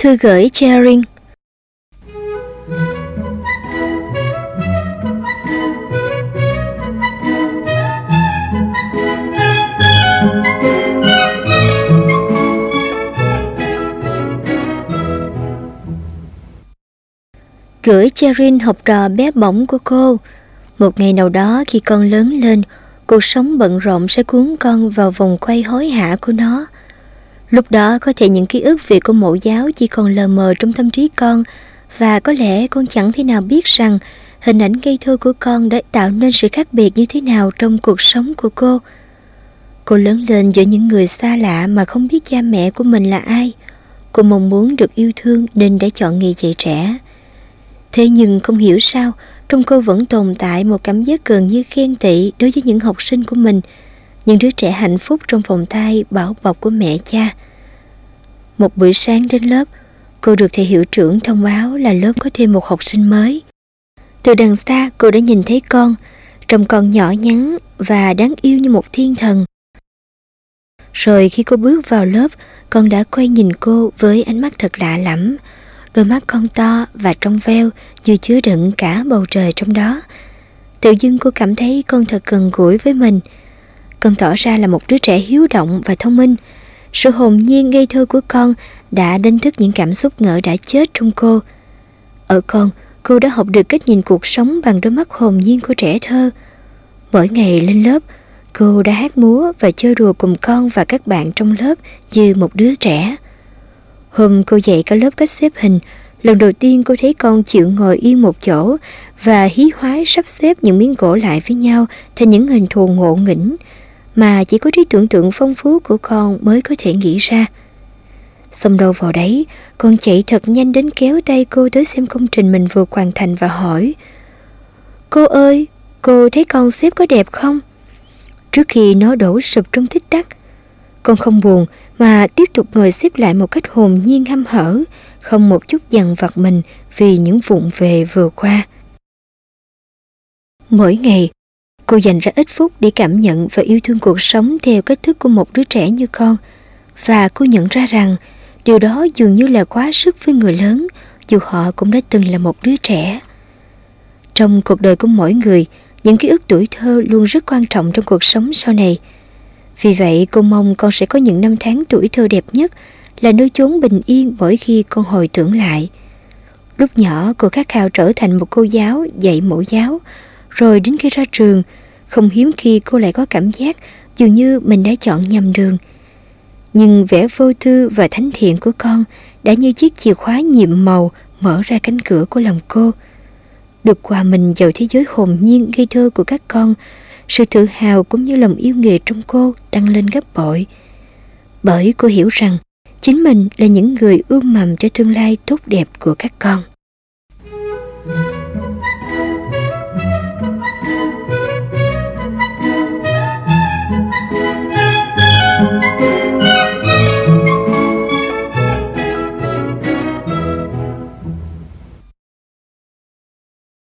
Thư gửi Cherin. Gửi Cherin, học trò bé bỏng của cô. Một ngày nào đó khi con lớn lên, cuộc sống bận rộn sẽ cuốn con vào vòng quay hối hả của nó. Lúc đó có thể những ký ức về cô mẫu giáo chỉ còn lờ mờ trong tâm trí con, và có lẽ con chẳng thể nào biết rằng hình ảnh ngây thơ của con đã tạo nên sự khác biệt như thế nào trong cuộc sống của cô. Cô lớn lên giữa những người xa lạ mà không biết cha mẹ của mình là ai. Cô mong muốn được yêu thương nên đã chọn nghề dạy trẻ. Thế nhưng không hiểu sao, trong cô vẫn tồn tại một cảm giác gần như ghen tị đối với những học sinh của mình, những đứa trẻ hạnh phúc trong vòng tay bảo bọc của mẹ cha. Một buổi sáng đến lớp, cô được thầy hiệu trưởng thông báo là lớp có thêm một học sinh mới. Từ đằng xa cô đã nhìn thấy con, trông con nhỏ nhắn và đáng yêu như một thiên thần. Rồi khi cô bước vào lớp, con đã quay nhìn cô với ánh mắt thật lạ lẫm. Đôi mắt con to và trong veo như chứa đựng cả bầu trời trong đó. Tự dưng cô cảm thấy con thật gần gũi với mình. Con tỏ ra là một đứa trẻ hiếu động và thông minh. Sự hồn nhiên ngây thơ của con đã đánh thức những cảm xúc ngỡ đã chết trong cô. Ở con, cô đã học được cách nhìn cuộc sống bằng đôi mắt hồn nhiên của trẻ thơ. Mỗi ngày lên lớp, cô đã hát múa và chơi đùa cùng con và các bạn trong lớp như một đứa trẻ. Hôm cô dạy cả lớp cách xếp hình, lần đầu tiên cô thấy con chịu ngồi yên một chỗ và hí hoái sắp xếp những miếng gỗ lại với nhau thành những hình thù ngộ nghĩnh mà chỉ có trí tưởng tượng phong phú của con mới có thể nghĩ ra. Xong đâu vào đấy, con chạy thật nhanh đến kéo tay cô tới xem công trình mình vừa hoàn thành và hỏi: "Cô ơi, cô thấy con xếp có đẹp không?" Trước khi nó đổ sụp trong tích tắc, con không buồn mà tiếp tục ngồi xếp lại một cách hồn nhiên hăm hở, không một chút dằn vặt mình vì những vụng về vừa qua. Mỗi ngày, cô dành ra ít phút để cảm nhận và yêu thương cuộc sống theo cách thức của một đứa trẻ như con, và cô nhận ra rằng điều đó dường như là quá sức với người lớn, dù họ cũng đã từng là một đứa trẻ. Trong cuộc đời của mỗi người, những ký ức tuổi thơ luôn rất quan trọng trong cuộc sống sau này. Vì vậy cô mong con sẽ có những năm tháng tuổi thơ đẹp nhất, là nơi chốn bình yên mỗi khi con hồi tưởng lại. Lúc nhỏ cô khát khao trở thành một cô giáo dạy mẫu giáo, rồi đến khi ra trường, không hiếm khi cô lại có cảm giác dường như mình đã chọn nhầm đường. Nhưng vẻ vô tư và thánh thiện của con đã như chiếc chìa khóa nhiệm màu mở ra cánh cửa của lòng cô. Được hòa mình vào thế giới hồn nhiên ngây thơ của các con, sự tự hào cũng như lòng yêu nghề trong cô tăng lên gấp bội. Bởi cô hiểu rằng chính mình là những người ươm mầm cho tương lai tốt đẹp của các con.